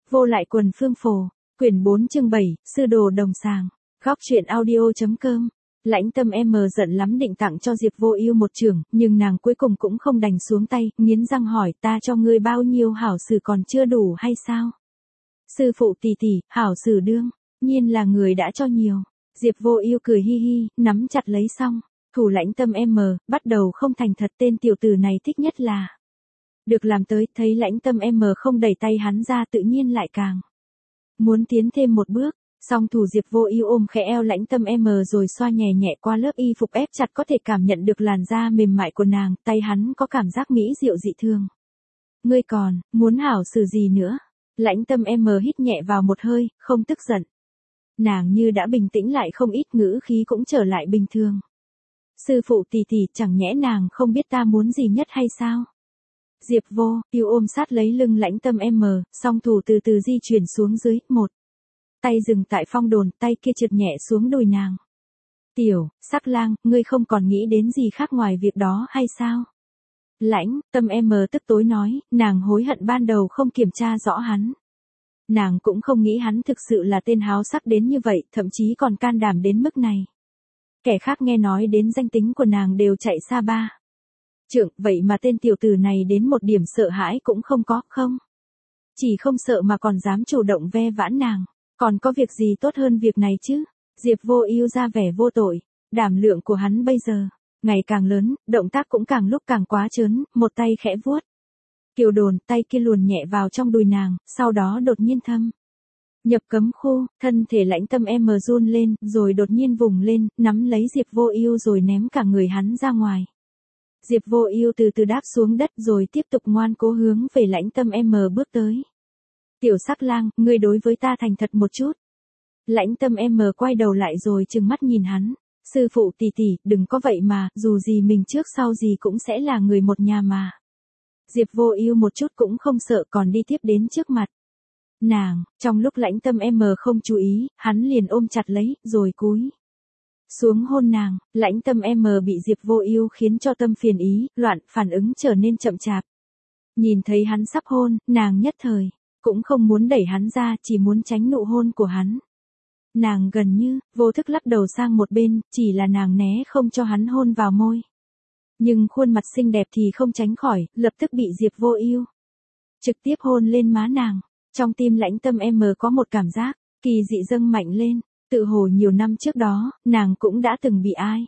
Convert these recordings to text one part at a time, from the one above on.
Vô lại quần phương phổ, quyển 4 chương 7, sư đồ đồng sàng. Góc truyện audio.com. Lãnh Tâm em giận lắm định tặng cho Diệp Vô Ưu một chưởng, nhưng nàng cuối cùng cũng không đành xuống tay, nghiến răng hỏi, ta cho ngươi bao nhiêu hảo xử còn chưa đủ hay sao? Sư phụ tỷ tỷ, hảo xử đương nhiên là người đã cho nhiều. Diệp Vô Ưu cười hi hi, nắm chặt lấy xong, thủ Lãnh Tâm em bắt đầu không thành thật, tên tiểu tử này thích nhất là được làm tới, thấy Lãnh Tâm em không đẩy tay hắn ra tự nhiên lại càng muốn tiến thêm một bước. Song thủ Diệp Vô Ưu ôm khẽ eo Lãnh Tâm em rồi xoa nhẹ nhẹ qua lớp y phục ép chặt, có thể cảm nhận được làn da mềm mại của nàng, tay hắn có cảm giác mỹ diệu dị thường. Ngươi còn muốn hảo xử gì nữa? Lãnh Tâm em hít nhẹ vào một hơi, không tức giận. Nàng như đã bình tĩnh lại không ít, ngữ khí cũng trở lại bình thường. Sư phụ tỷ tỷ, chẳng nhẽ nàng không biết ta muốn gì nhất hay sao? Diệp Vô Ưu ôm sát lấy lưng Lãnh Tâm em, song thủ từ từ di chuyển xuống dưới, một tay dừng tại phong đồn, tay kia trượt nhẹ xuống đùi nàng. Tiểu Sắc Lang, ngươi không còn nghĩ đến gì khác ngoài việc đó hay sao? Lãnh Tâm em tức tối nói, nàng hối hận ban đầu không kiểm tra rõ hắn. Nàng cũng không nghĩ hắn thực sự là tên háo sắc đến như vậy, thậm chí còn can đảm đến mức này. Kẻ khác nghe nói đến danh tính của nàng đều chạy xa ba trượng, vậy mà tên tiểu tử này đến một điểm sợ hãi cũng không có, không? Chỉ không sợ mà còn dám chủ động ve vãn nàng, còn có việc gì tốt hơn việc này chứ? Diệp Vô Ưu ra vẻ vô tội, đảm lượng của hắn bây giờ ngày càng lớn, động tác cũng càng lúc càng quá trớn, một tay khẽ vuốt kiều đồn, tay kia luồn nhẹ vào trong đùi nàng, sau đó đột nhiên thâm nhập cấm khu, thân thể Lãnh Tâm em run lên, rồi đột nhiên vùng lên, nắm lấy Diệp Vô Ưu rồi ném cả người hắn ra ngoài. Diệp Vô Ưu từ từ đáp xuống đất rồi tiếp tục ngoan cố hướng về Lãnh Tâm em bước tới. Tiểu Sắc Lang, ngươi đối với ta thành thật một chút. Lãnh Tâm em quay đầu lại rồi trừng mắt nhìn hắn. Sư phụ tỷ tỷ, đừng có vậy mà, dù gì mình trước sau gì cũng sẽ là người một nhà mà. Diệp Vô Ưu một chút cũng không sợ, còn đi tiếp đến trước mặt nàng. Trong lúc Lãnh Tâm em không chú ý, hắn liền ôm chặt lấy, rồi cúi xuống hôn nàng. Lãnh Tâm em bị Diệp Vô Ưu khiến cho tâm phiền ý loạn, phản ứng trở nên chậm chạp. Nhìn thấy hắn sắp hôn, nàng nhất thời cũng không muốn đẩy hắn ra, chỉ muốn tránh nụ hôn của hắn. Nàng gần như vô thức lắc đầu sang một bên, chỉ là nàng né không cho hắn hôn vào môi. Nhưng khuôn mặt xinh đẹp thì không tránh khỏi, lập tức bị Diệp Vô Ưu trực tiếp hôn lên má nàng. Trong tim Lãnh Tâm em có một cảm giác kỳ dị dâng mạnh lên, tự hồ nhiều năm trước đó, nàng cũng đã từng bị ai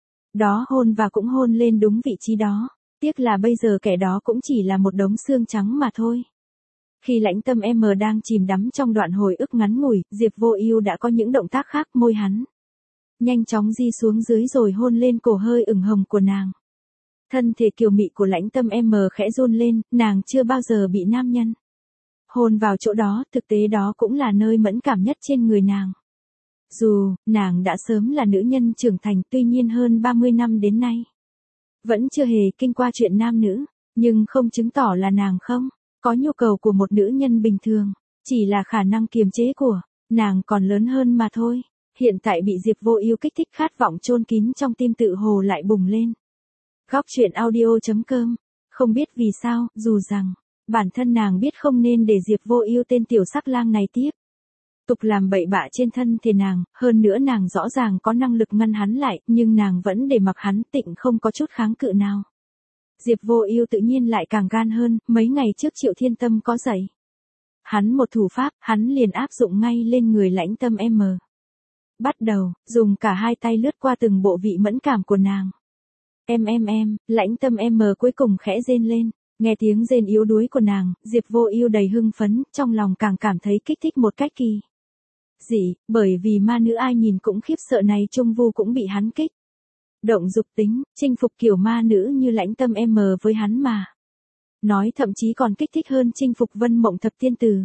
đó hôn và cũng hôn lên đúng vị trí đó. Tiếc là bây giờ kẻ đó cũng chỉ là một đống xương trắng mà thôi. Khi Lãnh Tâm em đang chìm đắm trong đoạn hồi ức ngắn ngủi, Diệp Vô Ưu đã có những động tác khác, môi hắn nhanh chóng di xuống dưới rồi hôn lên cổ hơi ửng hồng của nàng. Thân thể kiều mị của Lãnh Tâm em khẽ run lên, nàng chưa bao giờ bị nam nhân hôn vào chỗ đó, thực tế đó cũng là nơi mẫn cảm nhất trên người nàng. Dù nàng đã sớm là nữ nhân trưởng thành, tuy nhiên hơn 30 năm đến nay vẫn chưa hề kinh qua chuyện nam nữ, nhưng không chứng tỏ là nàng không có nhu cầu của một nữ nhân bình thường, chỉ là khả năng kiềm chế của nàng còn lớn hơn mà thôi. Hiện tại bị Diệp Vô Ưu kích thích, khát vọng chôn kín trong tim tự hồ lại bùng lên. Góc truyện audio.com. Không biết vì sao, dù rằng bản thân nàng biết không nên để Diệp Vô Ưu tên Tiểu Sắc Lang này tiếp tục làm bậy bạ trên thân thể nàng, hơn nữa nàng rõ ràng có năng lực ngăn hắn lại, nhưng nàng vẫn để mặc hắn, tịnh không có chút kháng cự nào. Diệp Vô Ưu tự nhiên lại càng gan hơn, mấy ngày trước Triệu Thiên Tâm có dạy hắn một thủ pháp, hắn liền áp dụng ngay lên người Lãnh Tâm em. Bắt đầu dùng cả hai tay lướt qua từng bộ vị mẫn cảm của nàng. Lãnh Tâm em cuối cùng khẽ rên lên. Nghe tiếng rên yếu đuối của nàng, Diệp Vô Ưu đầy hưng phấn, trong lòng càng cảm thấy kích thích một cách kỳ dị, bởi vì ma nữ ai nhìn cũng khiếp sợ này Trung Vu cũng bị hắn kích động dục tính, chinh phục kiểu ma nữ như Lãnh Tâm em với hắn mà nói, thậm chí còn kích thích hơn chinh phục Vân Mộng Thập Tiên Tử.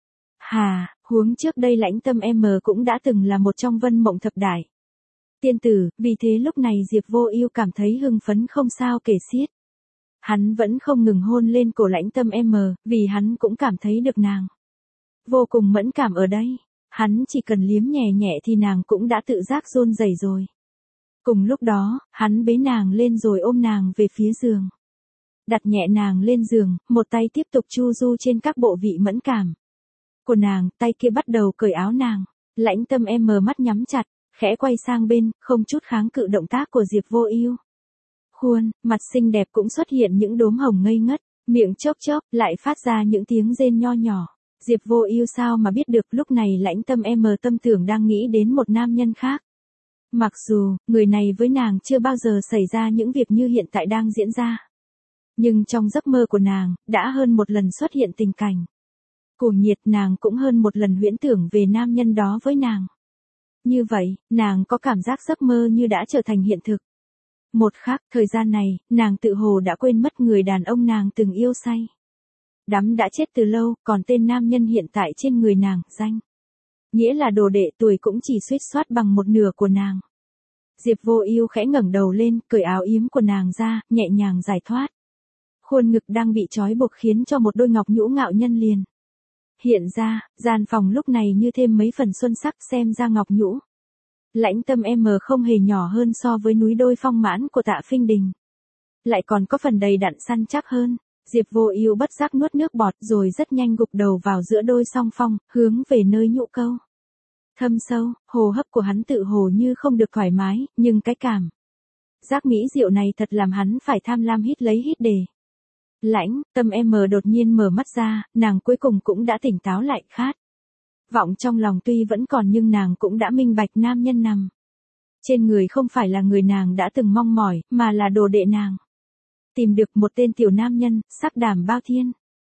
Huống trước đây Lãnh Tâm em cũng đã từng là một trong Vân Mộng Thập Đại Tiên Tử, vì thế lúc này Diệp Vô Ưu cảm thấy hưng phấn không sao kể xiết. Hắn vẫn không ngừng hôn lên cổ Lãnh Tâm em, vì hắn cũng cảm thấy được nàng vô cùng mẫn cảm ở đây. Hắn chỉ cần liếm nhẹ nhẹ thì nàng cũng đã tự giác run rẩy rồi. Cùng lúc đó, hắn bế nàng lên rồi ôm nàng về phía giường. Đặt nhẹ nàng lên giường, một tay tiếp tục chu du trên các bộ vị mẫn cảm của nàng, tay kia bắt đầu cởi áo nàng. Lãnh Tâm mắt nhắm chặt, khẽ quay sang bên, không chút kháng cự động tác của Diệp Vô Ưu. Khuôn mặt xinh đẹp cũng xuất hiện những đốm hồng ngây ngất, miệng chốc chốc lại phát ra những tiếng rên nho nhỏ. Diệp Vô Ưu sao mà biết được lúc này Lãnh Tâm tâm tưởng đang nghĩ đến một nam nhân khác. Mặc dù, người này với nàng chưa bao giờ xảy ra những việc như hiện tại đang diễn ra. Nhưng trong giấc mơ của nàng, đã hơn một lần xuất hiện tình cảnh. Cuồng nhiệt nàng cũng hơn một lần huyễn tưởng về nam nhân đó với nàng. Như vậy, nàng có cảm giác giấc mơ như đã trở thành hiện thực. Một khắc, thời gian này, nàng tự hồ đã quên mất người đàn ông nàng từng yêu say. Đắm đã chết từ lâu, còn tên nam nhân hiện tại trên người nàng, danh. Nghĩa là đồ đệ tuổi cũng chỉ suýt soát bằng một nửa của nàng. Diệp Vô Ưu khẽ ngẩng đầu lên, cởi áo yếm của nàng ra, nhẹ nhàng giải thoát. Khuôn ngực đang bị trói buộc khiến cho một đôi ngọc nhũ ngạo nhân liền. Hiện ra, gian phòng lúc này như thêm mấy phần xuân sắc xem ra ngọc nhũ. Lãnh Tâm không hề nhỏ hơn so với núi đôi phong mãn của Tạ Phinh Đình. Lại còn có phần đầy đặn săn chắc hơn. Diệp Vô Ưu bất giác nuốt nước bọt rồi rất nhanh gục đầu vào giữa đôi song phong, hướng về nơi nhũ câu. Thâm sâu, hô hấp của hắn tự hồ như không được thoải mái, nhưng cái cảm giác mỹ diệu này thật làm hắn phải tham lam hít lấy hít để. Lãnh Tâm đột nhiên mở mắt ra, nàng cuối cùng cũng đã tỉnh táo lại khát. Vọng trong lòng tuy vẫn còn nhưng nàng cũng đã minh bạch nam nhân nằm trên người không phải là người nàng đã từng mong mỏi, mà là đồ đệ nàng. Tìm được một tên tiểu nam nhân, sắc đảm bao thiên.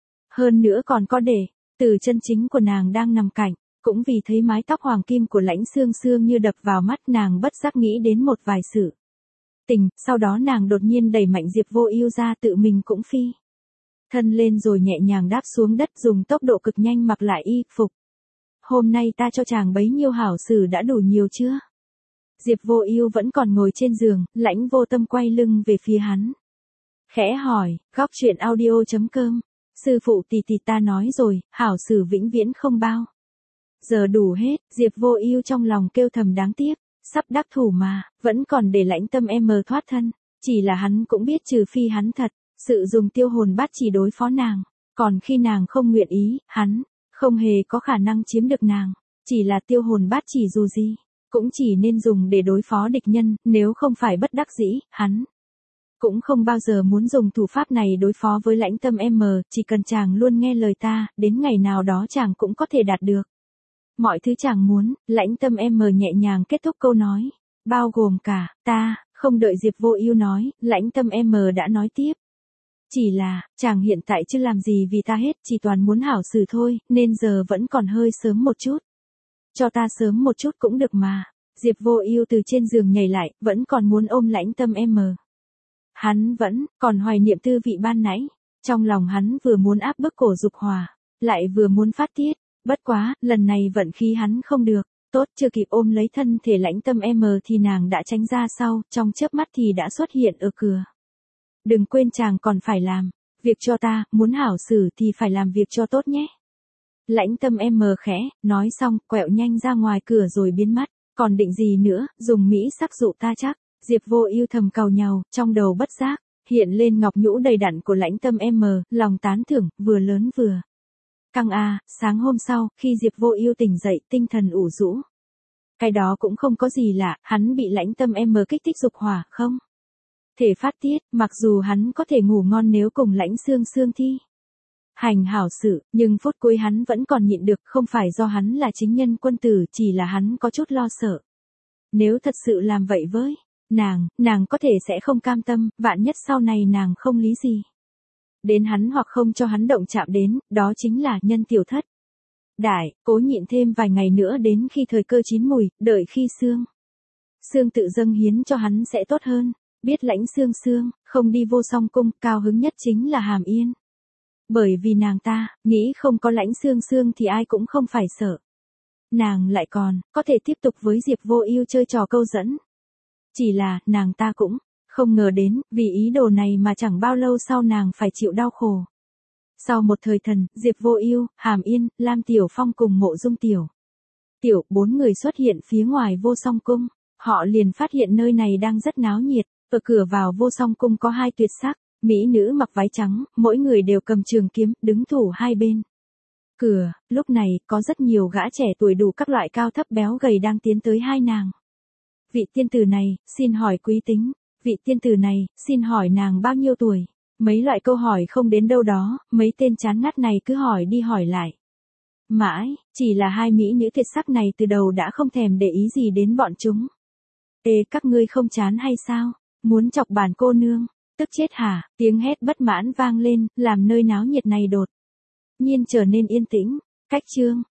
Hơn nữa còn có để, từ chân chính của nàng đang nằm cạnh, cũng vì thấy mái tóc hoàng kim của Lãnh Xương Xương như đập vào mắt nàng bất giác nghĩ đến một vài sự tình, sau đó nàng đột nhiên đẩy mạnh Diệp Vô Ưu ra tự mình cũng phi thân lên rồi nhẹ nhàng đáp xuống đất dùng tốc độ cực nhanh mặc lại y phục. Hôm nay ta cho chàng bấy nhiêu hảo xử đã đủ nhiều chưa? Diệp Vô Ưu vẫn còn ngồi trên giường, Lãnh Vô Tâm quay lưng về phía hắn. Khẽ hỏi, góc truyện audio.com, sư phụ tỷ tỷ ta nói rồi, hảo xử vĩnh viễn không bao giờ đủ hết. Diệp Vô Ưu trong lòng kêu thầm đáng tiếc, sắp đắc thủ mà, vẫn còn để Lãnh Tâm thoát thân. Chỉ là hắn cũng biết trừ phi hắn thật sự dùng tiêu hồn bát chỉ đối phó nàng, còn khi nàng không nguyện ý, hắn không hề có khả năng chiếm được nàng. Chỉ là tiêu hồn bát chỉ dù gì cũng chỉ nên dùng để đối phó địch nhân, nếu không phải bất đắc dĩ, hắn cũng không bao giờ muốn dùng thủ pháp này đối phó với Lãnh Tâm chỉ cần chàng luôn nghe lời ta, đến ngày nào đó chàng cũng có thể đạt được mọi thứ chàng muốn. Lãnh Tâm nhẹ nhàng kết thúc câu nói, bao gồm cả ta. Không đợi Diệp Vô Ưu nói, Lãnh Tâm đã nói tiếp. Chỉ là, chàng hiện tại chưa làm gì vì ta hết, chỉ toàn muốn hảo xử thôi, nên giờ vẫn còn hơi sớm một chút. Cho ta sớm một chút cũng được mà. Diệp Vô Ưu từ trên giường nhảy lại, vẫn còn muốn ôm Lãnh Tâm Hắn vẫn còn hoài niệm tư vị ban nãy. Trong lòng hắn vừa muốn áp bức cổ dục hỏa, lại vừa muốn phát tiết. Bất quá, lần này vận khí hắn không được. Tốt chưa kịp ôm lấy thân thể Lãnh Tâm thì nàng đã tránh ra sau, trong chớp mắt thì đã xuất hiện ở cửa. Đừng quên chàng còn phải làm việc cho ta, muốn hảo xử thì phải làm việc cho tốt nhé. Lãnh Tâm khẽ nói xong, quẹo nhanh ra ngoài cửa rồi biến mất. Còn định gì nữa, dùng mỹ sắc dụ ta chắc. Diệp Vô Ưu thầm càu nhàu, trong đầu bất giác hiện lên ngọc nhũ đầy đặn của Lãnh Tâm lòng tán thưởng, vừa lớn vừa căng a. Sáng hôm sau, khi Diệp Vô Ưu tỉnh dậy, tinh thần ủ rũ. Cái đó cũng không có gì lạ, hắn bị Lãnh Tâm kích thích dục hỏa, không thể phát tiết, mặc dù hắn có thể ngủ ngon nếu cùng Lãnh Xương Xương thi hành hảo sự, nhưng phút cuối hắn vẫn còn nhịn được, không phải do hắn là chính nhân quân tử, chỉ là hắn có chút lo sợ. Nếu thật sự làm vậy với nàng có thể sẽ không cam tâm, vạn nhất sau này nàng không lý gì đến hắn hoặc không cho hắn động chạm đến, đó chính là nhân tiểu thất đại. Cố nhịn thêm vài ngày nữa đến khi thời cơ chín mùi, đợi khi xương tự dâng hiến cho hắn sẽ tốt hơn. Biết Lãnh Xương Xương không đi Vô Song cung, cao hứng nhất chính là Hàm Yên. Bởi vì nàng ta nghĩ không có Lãnh Xương Xương thì ai cũng không phải sợ. Nàng lại còn có thể tiếp tục với Diệp Vô Ưu chơi trò câu dẫn. Chỉ là, nàng ta cũng không ngờ đến, vì ý đồ này mà chẳng bao lâu sau nàng phải chịu đau khổ. Sau một thời thần, Diệp Vô Ưu, Hàm Yên, Lam Tiểu Phong cùng Mộ Dung Tiểu, 4 người xuất hiện phía ngoài Vô Song cung. Họ liền phát hiện nơi này đang rất náo nhiệt. Ở cửa vào Vô Song cung có 2 tuyệt sắc mỹ nữ mặc váy trắng, mỗi người đều cầm trường kiếm, đứng thủ hai bên. Cửa, lúc này, có rất nhiều gã trẻ tuổi đủ các loại cao thấp béo gầy đang tiến tới hai nàng. Vị tiên tử này, xin hỏi quý tính. Vị tiên tử này, xin hỏi nàng bao nhiêu tuổi. Mấy loại câu hỏi không đến đâu đó, mấy tên chán ngắt này cứ hỏi đi hỏi lại. Mãi, chỉ là hai mỹ nữ tuyệt sắc này từ đầu đã không thèm để ý gì đến bọn chúng. Ê, các ngươi không chán hay sao? Muốn chọc bản cô nương? Tức chết hả? Tiếng hét bất mãn vang lên, làm nơi náo nhiệt này đột nhiên trở nên yên tĩnh. Cách chương